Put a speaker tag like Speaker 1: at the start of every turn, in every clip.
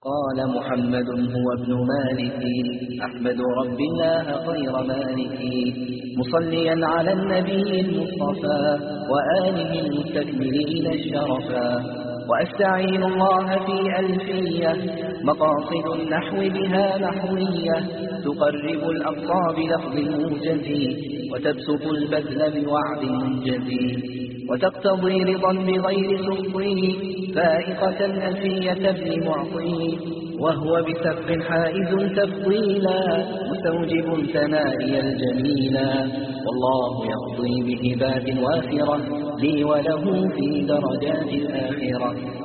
Speaker 1: قال محمد هو ابن مالك أحمد رب الله خير مالك مصليا على النبي المصطفى وآله المستكملين الشرفا وأستعين الله في ألفية مقاصد النحو بها نحوية تقرب الأقصى بلفظ موجز وتبسط البذل بوعد منجز وتقتضي رضا بغير سخطه فائقة ألفية ابن معطي وهو بسبق حائز تفضيلا مستوجب ثنائي الجميلا والله يقضي بهبات وافرة لي وله في درجات الآخرة.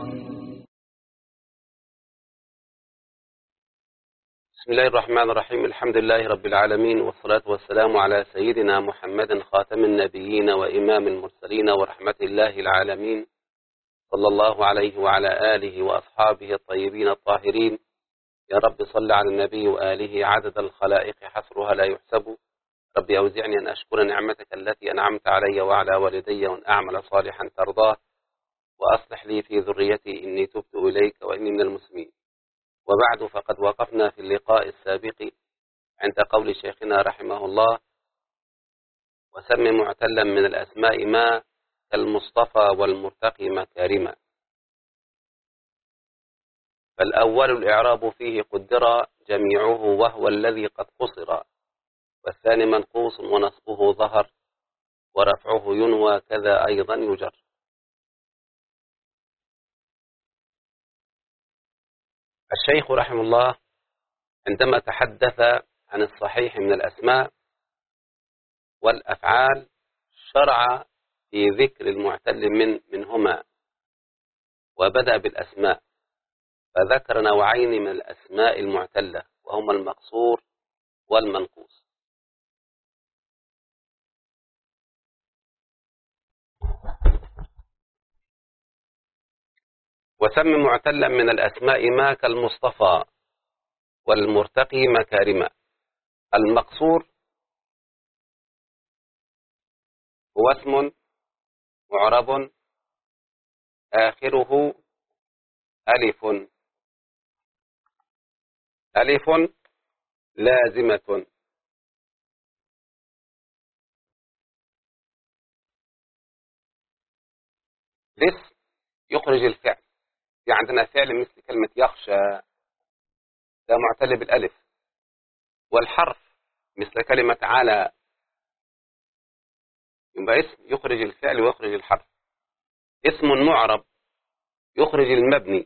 Speaker 2: بسم الله الرحمن الرحيم. الحمد لله رب العالمين، والصلاة والسلام على سيدنا محمد خاتم النبيين وإمام المرسلين ورحمة الله العالمين، صلى الله عليه وعلى آله وأصحابه الطيبين الطاهرين. يا رب صل على النبي وآله عدد الخلائق حصرها لا يحسب. رب أوزعني أن أشكر نعمتك التي أنعمت علي وعلى والدي وأن أعمل صالحا ترضاه، وأصلح لي في ذريتي إني تبت إليك وإني من المسلمين. وبعد، فقد وقفنا في اللقاء السابق عند قول شيخنا رحمه الله: وسم معتلا من الأسماء ما كالمصطفى والمرتقي مكارما. فالأول الإعراب فيه قدر جميعه وهو الذي قد قصر، والثاني منقوص ونصبه ظهر، ورفعه ينوى كذا أيضا يجر. الشيخ رحمه الله عندما تحدث عن الصحيح من الأسماء والأفعال شرع في ذكر المعتل منهما، وبدأ بالأسماء، فذكر نوعين من الأسماء المعتلة وهما المقصور والمنقوص. وسم معتلا من الأسماء ما كالمصطفى والمرتقي مكارما. المقصور هو اسم معرب آخره ألف لازمة، الاسم يخرج الفعل. في عندنا فعل مثل كلمة يخشى، ده معتل بالألف. والحرف مثل كلمة على، يبقى اسم يخرج الفعل ويخرج الحرف. اسم معرب يخرج المبني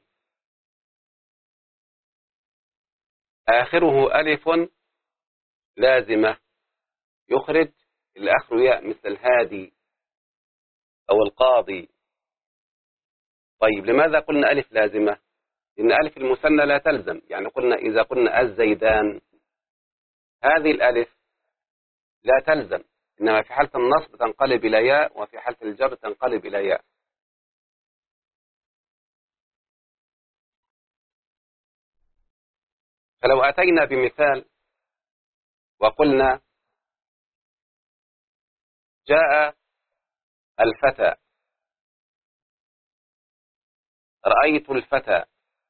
Speaker 2: آخره ألف لازمة، يخرج الآخر ياء مثل الهادي أو القاضي. طيب، لماذا قلنا ألف لازمة؟ لأن ألف المثنى لا تلزم. يعني قلنا إذا قلنا الزيدان، هذه الألف لا تلزم، إنما في حالة النصب تنقلب إلى ياء، وفي حالة الجر تنقلب إلى ياء. فلو أتينا بمثال وقلنا جاء الفتى، رأيت الفتى،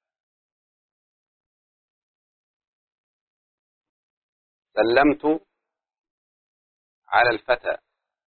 Speaker 2: سلمت على الفتى.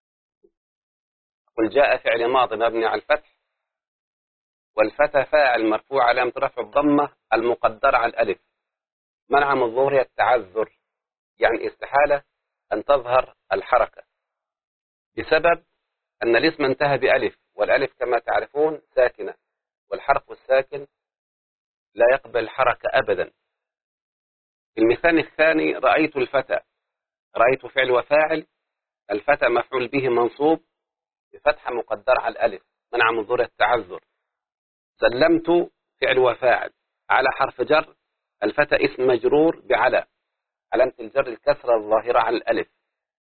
Speaker 2: قل جاء فعل ماض مبني على الفتح، والفتى فاعل مرفوع علامة رفع الضمة المقدرة على الألف، منع من ظهورها التعذر، يعني استحالة أن تظهر الحركة بسبب أن الاسم انتهى بألف، والألف كما تعرفون ساكنة، والحرف الساكن لا يقبل الحركة أبدا. في المثال الثاني رأيت الفتى، رأيت فعل وفاعل، الفتى مفعول به منصوب بفتحة مقدرة على الألف، منع من ظهور التعذر. سلمت فعل وفاعل، على حرف جر، الفتى اسم مجرور بعلى، علامة الجر الكسرة الظاهرة على الألف،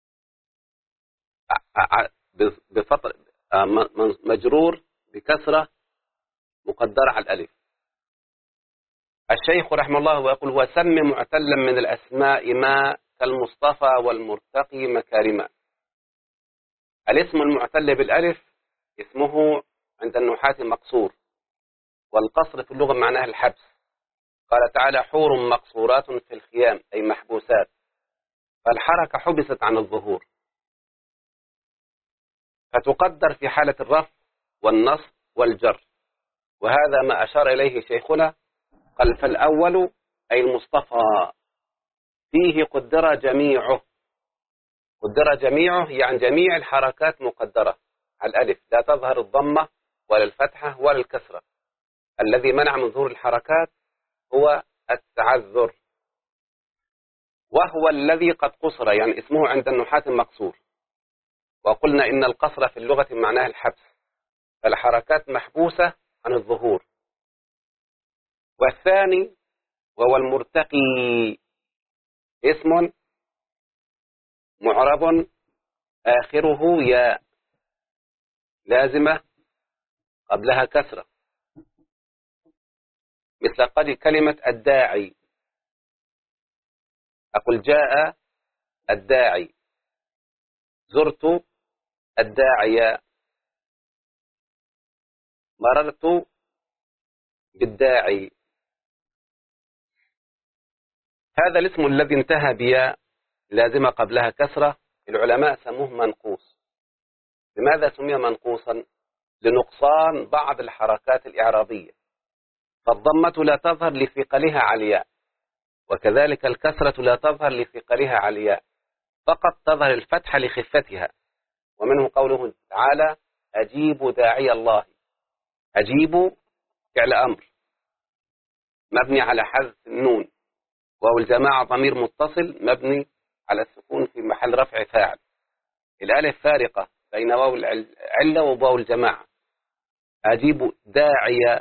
Speaker 2: مجرور بكسرة مقدرة على الألف. الشيخ رحمه الله ويقول: وسم معتلا من الأسماء ما كالمصطفى والمرتقي مكارما. الاسم المعتل بالألف اسمه عند النحاة مقصور، والقصر في اللغة معناه الحبس. قال تعالى حور مقصورات في الخيام أي محبوسات، فالحركة حبست عن الظهور، فتقدر في حالة الرفع والنصب والجر، وهذا ما أشار إليه شيخنا. قال فالأول أي المصطفى فيه قدر جميعه. قدر جميعه يعني جميع الحركات مقدرة على الألف، لا تظهر الضمة ولا الفتحة ولا الكسرة. الذي منع من ظهور الحركات هو التعذر، وهو الذي قد قصر، يعني اسمه عند النحاة مقصور. وقلنا إن القصر في اللغة معناه الحبس، فالحركات محبوسة عن الظهور. والثاني وهو المرتقي، اسم معرب آخره ياء لازمة قبلها كسرة، مثل قد كلمة الداعي، أقول جاء الداعي، زرت الداعية، مررت بالداعي. هذا الاسم الذي انتهى بياء لازمة قبلها كسرة العلماء سموه منقوص. لماذا سمي منقوصا؟ لنقصان بعض الحركات الإعرابية، فالضمة لا تظهر لثقلها على الياء، وكذلك الكسرة لا تظهر لثقلها على الياء، فقط تظهر الفتحة لخفتها. ومنه قوله تعالى أجيبوا داعي الله. أجيبوا فعل أمر مبني على حذف النون، وهو الجماعة ضمير متصل مبني على السكون في محل رفع فاعل. الألف فارقة بين واو العلة وواو الجماعة. أجيب داعية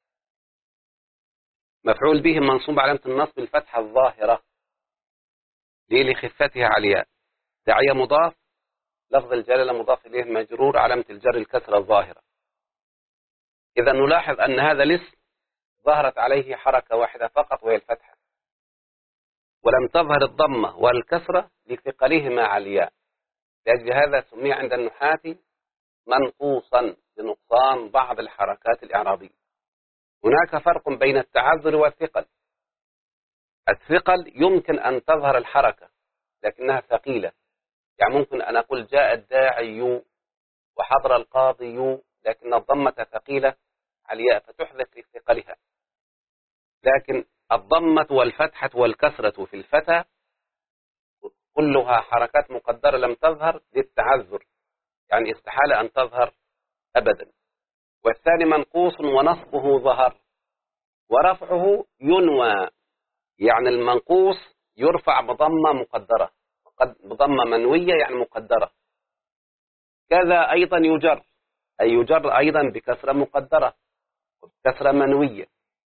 Speaker 2: مفعول به منصوب علامة النصب الفتحة الظاهرة دي لخفتها علياء. داعية مضاف، لفظ الجلالة مضاف إليه مجرور علامة الجر الكسرة الظاهرة. إذا نلاحظ أن هذا الاسم ظهرت عليه حركة واحدة فقط وهي الفتحة، ولم تظهر الضمة والكسرة لثقلهما على الياء. لأجل هذا سمي عند النحاة منقوصا لنقصان بعض الحركات الإعرابية. هناك فرق بين التعذر والثقل. الثقل يمكن أن تظهر الحركة لكنها ثقيلة، يعني ممكن أن أقول جاء الداعي وحضر القاضي، لكن الضمة ثقيلة على الياء فتحذف لثقلها. لكن الضمة والفتحة والكسرة في الفتى كلها حركات مقدرة لم تظهر للتعذر، يعني استحالة أن تظهر أبدا. والثاني منقوص ونصبه ظهر، ورفعه ينوى، يعني المنقوص يرفع بضمة مقدرة، بضمة منوية يعني مقدرة. كذا أيضا يجر، أي يجر أيضا بكسرة مقدرة كسرة منوية.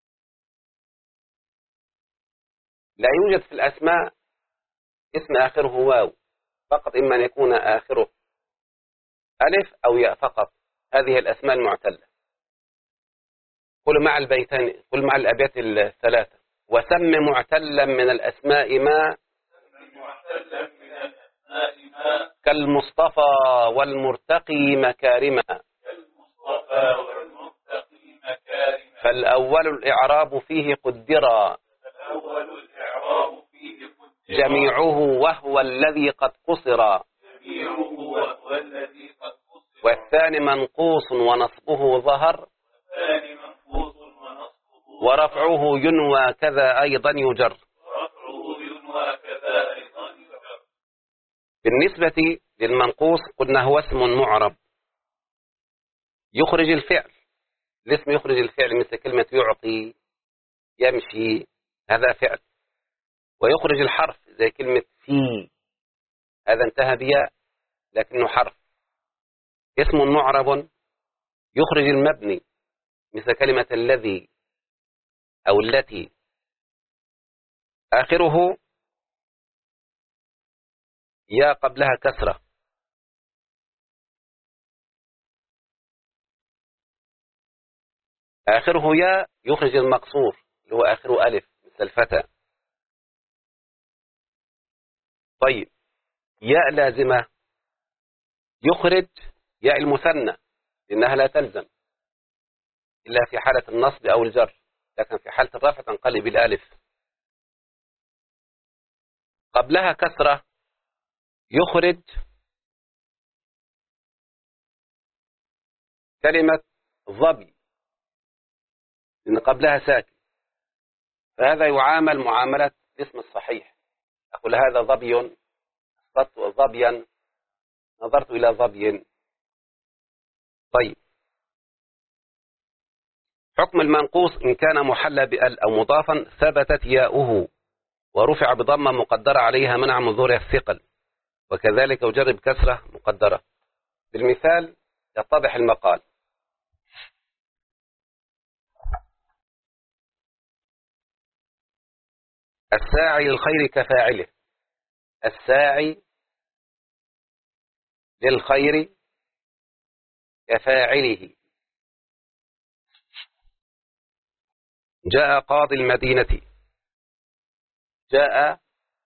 Speaker 2: لا يوجد في الأسماء اسم آخره واو فقط، إما أن يكون آخره ألف أو ياء فقط. هذه الأسماء المعتلة. قل مع البيتين، قل مع الأبيات الثلاثة. وسم معتلا من الأسماء ما كالمصطفى والمرتقي مكارما. فالأول الإعراب فيه قدرا جميعه وهو الذي قد قصر. والثاني منقوص ونصبه ظهر، ورفعه ينوى كذا أيضا يجر. بالنسبة للمنقوص قلنا هو اسم معرب يخرج الفعل، الاسم يخرج الفعل مثل كلمة يعطي يمشي، هذا فعل. ويخرج الحرف زي كلمة في، هذا انتهى بياء لكنه حرف. اسم معرب يخرج المبني مثل كلمة الذي أو التي، آخره يا قبلها كسرة. آخره يا يخرج المقصور اللي هو آخره ألف مثل الفتى. طيب ياء لازمة يخرج ياء المثنى لأنها لا تلزم إلا في حالة النصب أو الجر، لكن في حالة الرفع تنقلب الألف. قبلها كسرة يخرج كلمة ظبي، لأن قبلها ساكن، فهذا يعامل معاملة الاسم الصحيح. أقول هذا ظبي، أصبت ظبيا، نظرت إلى ظبي. طيب، حكم المنقوص إن كان محلى بأل أو مضافا ثبتت ياؤه ورفع بضمة مقدرة عليها منع من ظهورها الثقل، وكذلك وجرب كسرة مقدرة. بالمثال يتضح المقال: الساعي للخير كفاعله، الساعي للخير كفاعله. جاء قاضي المدينة، جاء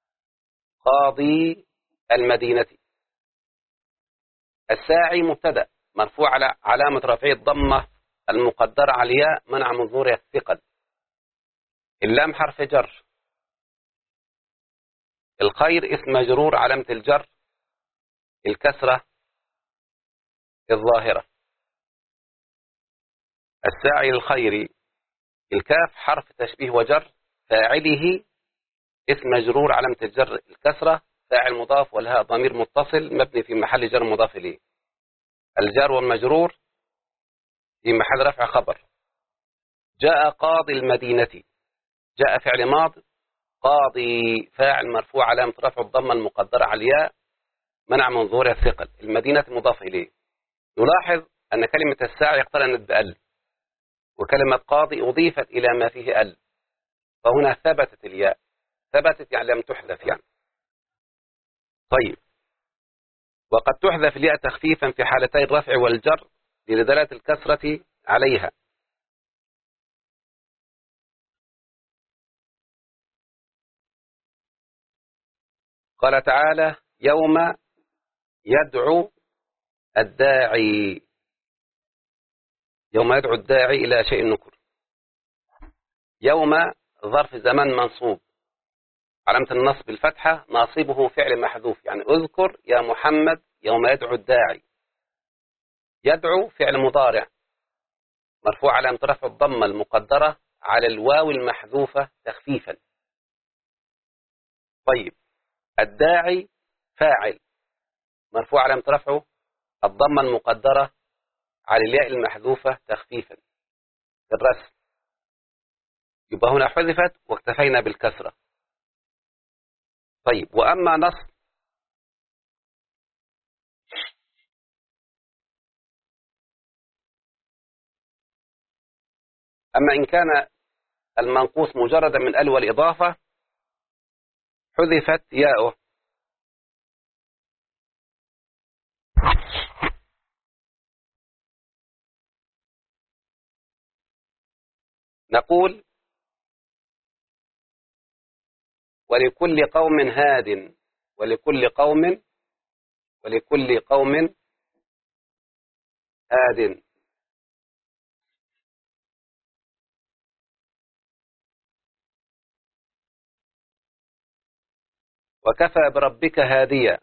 Speaker 2: قاضي المدينة. الساعي مبتدأ مرفوع على علامة رفعه الضمة المقدرة على الياء منع من ظهورها الثقل. اللام حرف جر. الخير اسم مجرور علامة الجر الكسرة الظاهرة. الساعي للخير الكاف حرف تشبيه وجر، فاعله اسم مجرور علامة الجر الكسرة، فاعل مضاف، والهاء ضمير متصل مبني في محل جر مضاف إليه. الجار والمجرور في محل رفع خبر. جاء قاضي المدينة، جاء فعل ماض، قاضي فاعل مرفوع علامة رفع الضمة المقدرة على الياء منع من ظهورها الثقل. المدينة مضاف إليه. نلاحظ أن كلمة الساعي اقترنت بأل، وكلمة قاضي أضيفت إلى ما فيه أل، فهنا ثبتت الياء. ثبتت يعني لم تحذف يعني. طيب، وقد تحذف الياء تخفيفا في حالتي الرفع والجر لدلالة الكسرة عليها. قال تعالى: يوم يدعو الداعي، يوم يدعو الداعي إلى شيء نكر. يوم ظرف زمان منصوب، علامة النصب الفتحة، ناصبه فعل محذوف، يعني اذكر يا محمد يوم يدعو الداعي. يدعو فعل مضارع مرفوع علامة رفع الضمة المقدرة على الواو المحذوفة تخفيفا. طيب، الداعي فاعل مرفوع علامة رفعه الضمة المقدرة على الياء المحذوفة تخفيفا في الرسم. يبقى هنا حذفت واكتفينا بالكسرة. طيب، وأما نصب أما إن كان المنقوص مجردا من ال والإضافة حذفت ياؤه. نقول: ولكل قوم هاد، ولكل قوم، ولكل قوم هاد. وكفى بربك هاديا.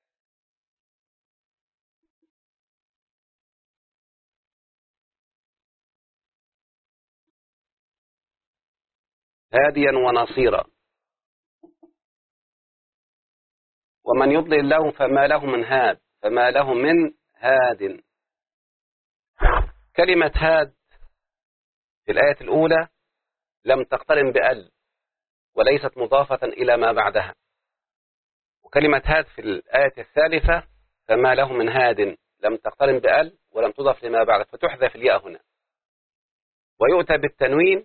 Speaker 2: هاديا ونصيرا. ومن يضلل الله فما له من هاد، فما له من هاد. كلمة هاد في الآية الأولى لم تقترن بأل وليست مضافة إلى ما بعدها. وكلمة هاد في الآية الثالثة فما له من هاد لم تقترن بأل ولم تضف لما بعد، فتحذف الياء هنا ويؤتى بالتنوين.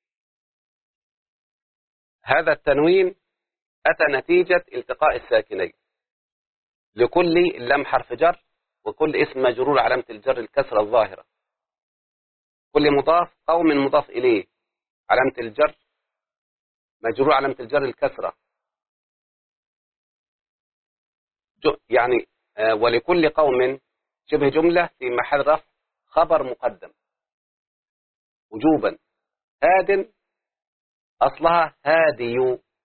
Speaker 2: هذا التنوين أتى نتيجة التقاء الساكنين. لكل اللام حرف جر، وكل اسم مجرور علامة الجر الكسرة الظاهرة. كل مضاف قوم مضاف إليه علامة الجر مجرور علامة الجر الكسرة. يعني ولكل قوم شبه جملة في محل رفع خبر مقدم وجوبا. هاد أصلها هادي،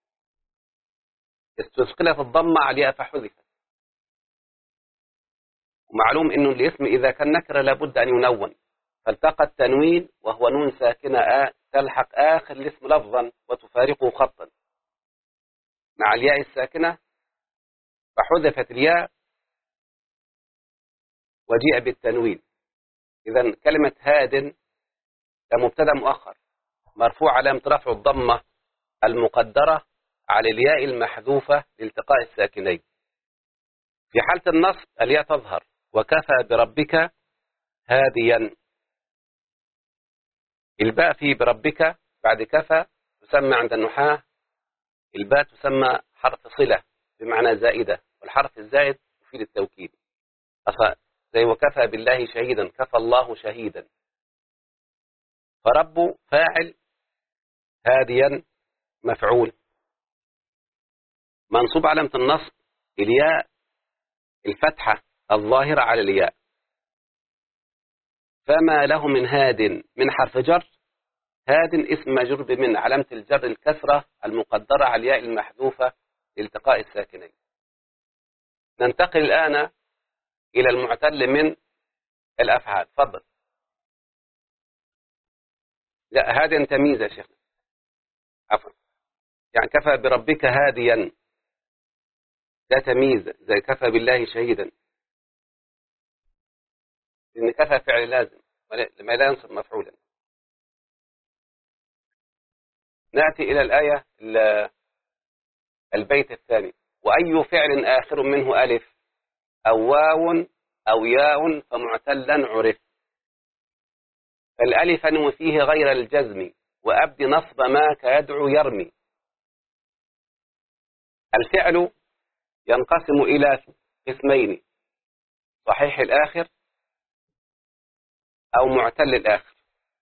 Speaker 2: استثقلت الضمة على الياء فحذفت. ومعلوم إنه الاسم إذا كان نكرة لابد أن ينون، فالتقى التنوين وهو نون ساكنة تلحق آخر الاسم لفظا وتفارقه خطا مع الياء الساكنة، فحذفت الياء وجيء بالتنوين. إذن كلمة هاد كمبتدا مؤخر مرفوع علامة رفع الضمة المقدرة على الياء المحذوفة لالتقاء الساكنين. في حالة النصب الياء تظهر وكفى بربك هاديا. الباء في بربك بعد كفى تسمى عند النحاة، الباء تسمى حرف صلة بمعنى زائدة، والحرف الزائد يفيد التوكيد، زي وكفى بالله شهيدا، كفى الله شهيدا. فرب فاعل، هاديا مفعول، منصوب علامة النصب الياء الفتحة الظاهرة على الياء. فما له من هاد من حرف جر، هاد اسم مجرور بمن، علامة الجر الكسرة المقدرة على الياء المحذوفة لالتقاء الساكنين. ننتقل الآن إلى المعتل من الأفعال. تفضل. لا، هاد تمييز يا شيخنا، عفوا، يعني كفى بربك هاديا ده تمييز زي كفى بالله شهيدا، لأن كفى فعل لازم لما لا ينصب مفعولا. نأتي إلى الآية البيت الثاني. وأي فعل آخر منه ألف أو واو أو ياء فمعتلا عرف. فالألف أنو فيه غير الجزم وأبد نصب ما كيدعو يرمي. الفعل ينقسم إلى قسمين: صحيح الآخر أو معتل الآخر.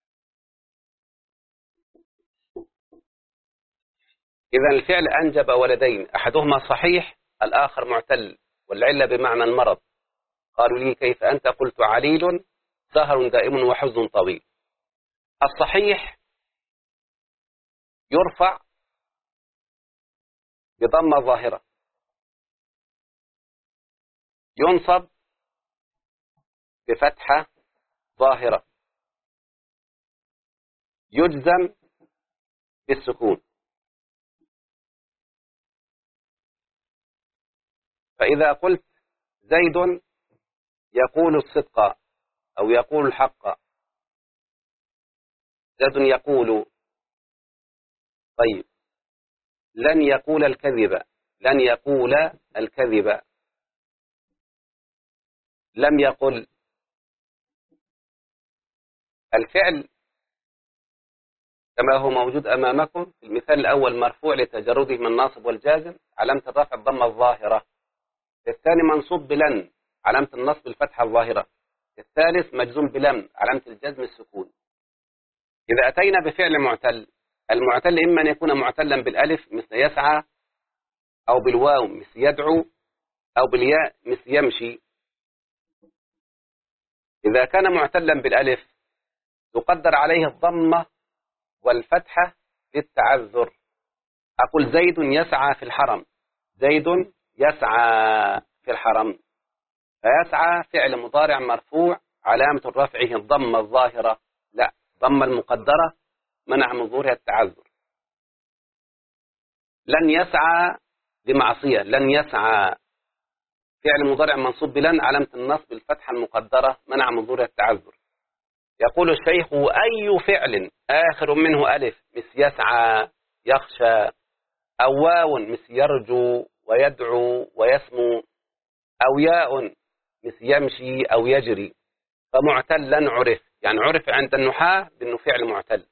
Speaker 2: إذا الفعل أنجب ولدين، أحدهما صحيح الآخر معتل، والعلة بمعنى المرض. قالوا لي كيف أنت؟ قلت عليل سهر دائم وحزن طويل. الصحيح يرفع بضمة ظاهرة، ينصب بفتحة ظاهرة، يجزم بالسكون. فإذا قلت زيد يقول الصدق أو يقول الحق، زيد يقول، طيب، لن يقول الكذب، لن يقول الكذب، لم يقل. الفعل كما هو موجود أمامكم في المثال الأول مرفوع لتجرده من الناصب والجازم، علامة الرفع الضمة الظاهرة. الثاني منصوب بلن، علامة النصب الفتحة الظاهرة. الثالث مجزوم بلم، علامة الجزم السكون. إذا أتينا بفعل معتل، المعتل إما أن يكون معتلا بالألف مثل يسعى، أو بالواو مثل يدعو، أو بالياء مثل يمشي. إذا كان معتلا بالألف تقدر عليه الضمة والفتحة للتعذر. أقول زيد يسعى في الحرم، زيد يسعى في الحرم. فيسعى فعل مضارع مرفوع علامة رفعه الضمة الظاهرة، لا، ضمة المقدرة منع من ظهورها التعذر. لن يسعى بمعصية، لن يسعى فعل مضارع منصوب بلن، علامة النصب الفتحة المقدرة منع من ظهورها التعذر. يقول الشيخ: أي فعل آخر منه ألف مثل يسعى يخشى، أو واو مثل يرجو ويدعو ويسمو، أو ياء مثل يمشي أو يجري، فمعتلا عرف، يعني عرف عند النحاة بأنه فعل معتل.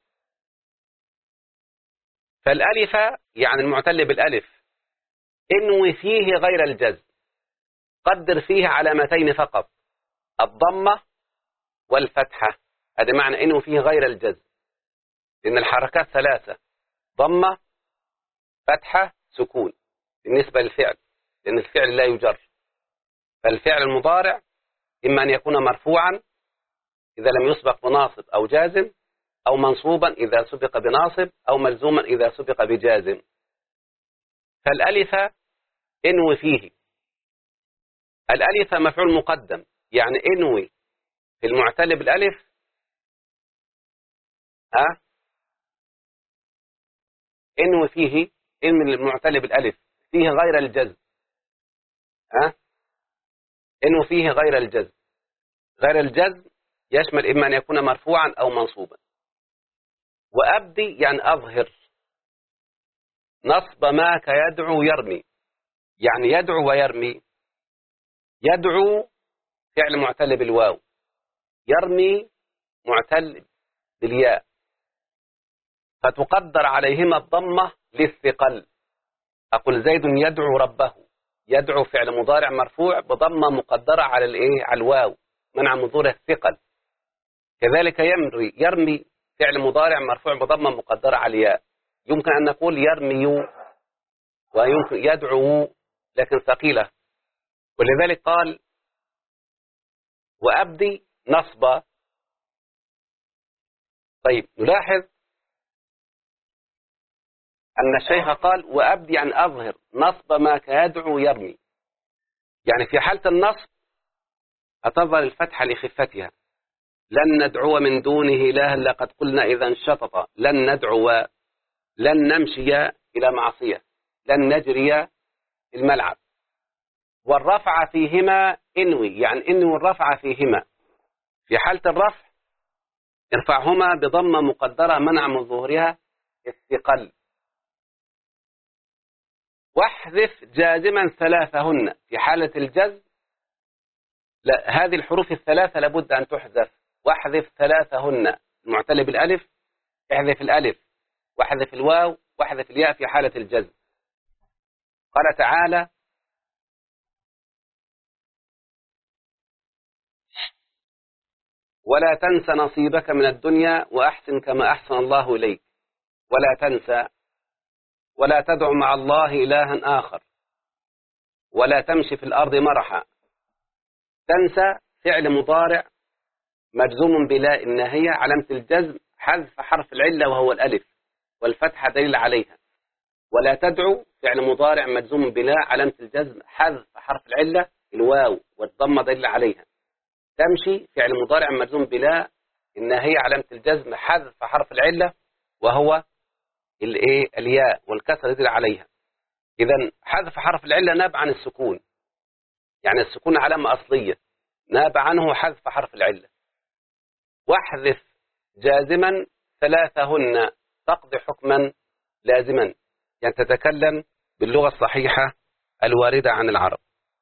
Speaker 2: فالألف يعني المعتل بالألف إنه فيه غير الجزم، قدر فيه علامتين فقط، الضمة والفتحة. هذا معنى إنه فيه غير الجزم، لأن الحركات ثلاثة: ضمة، فتحة، سكون بالنسبة للفعل، لأن الفعل لا يجر. فالفعل المضارع إما أن يكون مرفوعا إذا لم يسبق بناصب أو جازم، أو منصوبا إذا سبق بناصب أو ملزوما إذا سبق بجازم. فالألف انوي فيه، الألف مفعول مقدم، يعني انوي في المعتل بالألف انوي فيه، من المعتل بالألف فيه غير الجزم، انوي فيه غير الجزم. غير الجزم يشمل إما أن يكون مرفوعا أو منصوبا. وأبدي يعني أظهر، نصب ما كيدعو يرمي، يعني يدعو ويرمي. يدعو فعل معتل بالواو، يرمي معتل بالياء، فتقدر عليهما الضمة للثقل. أقول زيد يدعو ربه، يدعو فعل مضارع مرفوع بضمة مقدرة على على الواو منع من ظهور الثقل. كذلك يرمي فعل مضارع مرفوع بضمة مقدرة على الياء. يمكن أن نقول يرمي ويمكن يدعو لكن ثقيلة، ولذلك قال وأبدي نصب. طيب نلاحظ أن الشيخ قال وأبدي أن أظهر نصب ما كيدعو يرمي، يعني في حالة النصب أتظهر الفتحة لخفتها. لن ندعو من دونه إلها لقد قلنا إذا انشطط، لن ندعو، لن نمشي إلى معصية، لن نجري الملعب. والرفع فيهما انوي، يعني انوي الرفع فيهما. في حالة الرفع ارفعهما بضمة مقدرة منع من ظهورها الثقل. واحذف جازما ثلاثهن. في حالة الجزم لا، هذه الحروف الثلاثة لابد أن تحذف. واحذف ثلاثهن، المعتل بالألف احذف الألف، واحذف الواو، واحذف الياء في حالة الجزم. قال تعالى ولا تنس نصيبك من الدنيا وأحسن كما أحسن الله إليك. ولا تنسى، ولا تدع مع الله إلها آخر، ولا تمشي في الأرض مرحا. تنسى فعل مضارع مجزوم بلا الناهية، علامة الجزم حذف حرف العلة وهو الألف، والفتحة دليل عليها. ولا تدعو فعل مضارع مجزوم بلا، علامة الجزم حذف حرف العلة الواو، والضمة دليل عليها. تمشي فعل مضارع مجزوم بلا الناهية، علامة الجزم حذف حرف العلة وهو الياء، والكسر دليل عليها. إذن حذف حرف العلة ناب عن السكون، يعني السكون علامة أصلية، ناب عنه حذف حرف العلة. واحذف جازما ثلاثهن تقضي حكما لازما، يعني تتكلم باللغة الصحيحة الواردة عن العرب.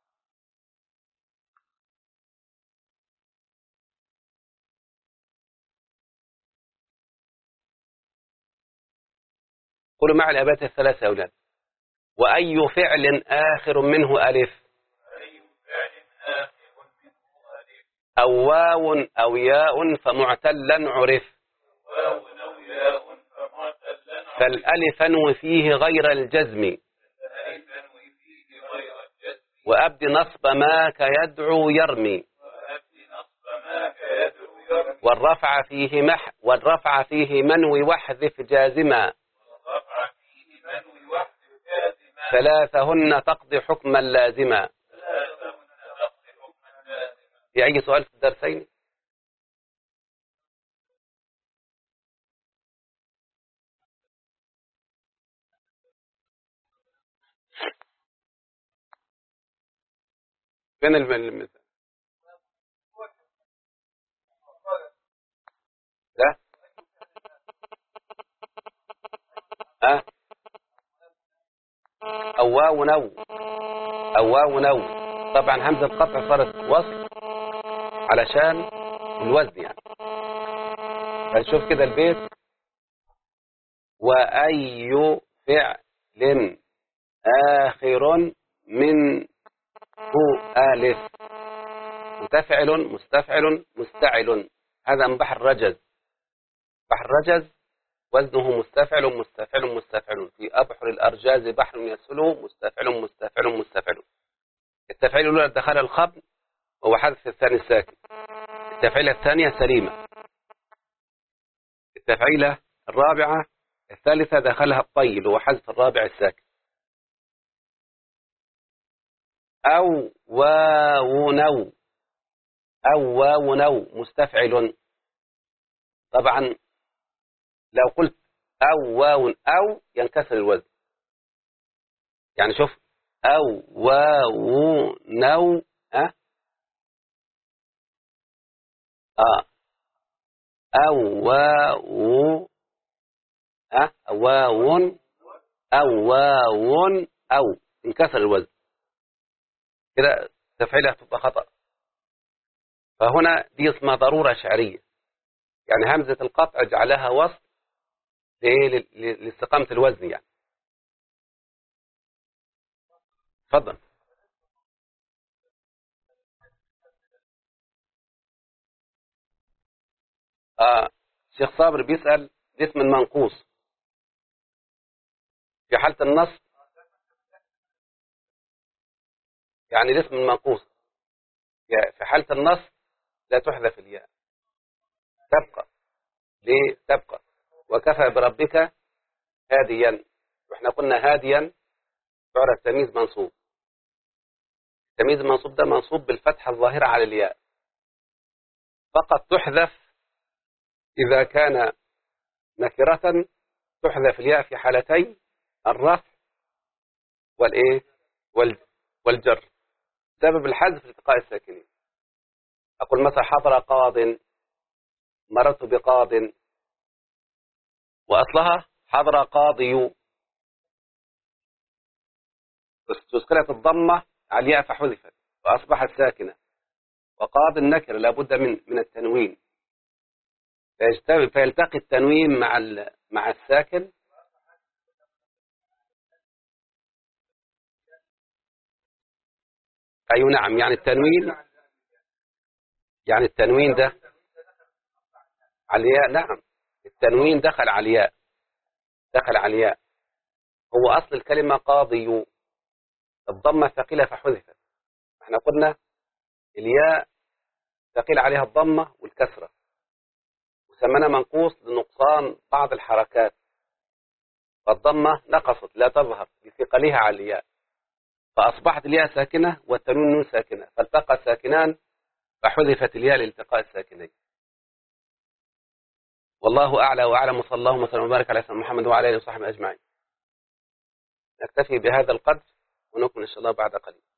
Speaker 2: قولوا مع الأبات الثلاثة يا أولاد. وأي فعل آخر منه ألف أو واو أو ياء فمعتلا عرف، فالألف انو فيه غير الجزم، وأبد نصب ما كيدعو يرمي، والرفع فيه منوي واحذف جازما، ثلاثهن تقضي حكما لازما. في أي سؤال في الدرسين؟ فين المثال ده؟ أو واو نو، أو واو نو. طبعا همزة القطع صارت وصل علشان الوزن يعني. فنشوف كده البيت. وأي فعل آخر من ألف متفعل مستفعل مستعل. هذا من بحر رجز. بحر رجز وزنه مستفعل مستفعل مستفعل. في أبحر الأرجاز بحر يسله مستفعل مستفعل مستفعل. التفعيل الأولى دخل الخبر وهو حذف الثاني الساكن. التفعيلة الثانية سليمة. التفعيلة الرابعة الثالثة دخلها الطي اللي هو حذف الرابع الساكن. أو واو نو، أو واو نو مستفعل. طبعا لو قلت أو واو أو ينكسر الوزن. يعني شوف أو واو نو أو واو أو واو أو واو أو انكسر الوزن كده تفعيلها تبقى خطأ. فهنا دي اسمها ضرورة شعرية، يعني همزة القطع جعلها وصل لاستقامة الوزن يعني. تفضل. الشيخ صابر بيسأل اسم المنقوص في حالة النص، يعني الاسم المنقوص في حالة النص لا تحذف الياء، تبقى. ليه تبقى؟ وكفى بربك هاديا، واحنا قلنا هاديا تعرف تمييز منصوب. التمييز المنصوب ده منصوب بالفتحة الظاهرة على الياء، فقط تحذف إذا كان نكرة، تحذف الياء في حالتي الرفع والإيه والجر. سبب الحذف التقاء الساكنين. أقول مثلا حضر قاض، مررت بقاض، وأصلها حضر قاضي، تسكنت الضمة على الياء فحذفت وأصبحت ساكنة. وقاض النكر لابد من التنوين، فيلتقي التنوين مع الساكن. أي نعم، يعني التنوين ده على الياء. نعم التنوين دخل على الياء، دخل على الياء. هو أصل الكلمة قاضي، الضمة ثقيلة فحذفت. احنا قلنا الياء ثقيل عليها الضمة والكسرة، وسمنا منقوص لنقصان بعض الحركات، فالضمة نقصت لا تظهر لثقلها على الياء، فأصبحت الياء ساكنة والتنوين نون ساكنة، فالتقى ساكنان فحذفت الياء لالتقاء الساكنين. والله أعلى وأعلم، صلى الله وسلم وبارك على سيدنا محمد وعلى آله وصحبه أجمعين. نكتفي بهذا القدر ونكمل إن شاء الله بعد قليل.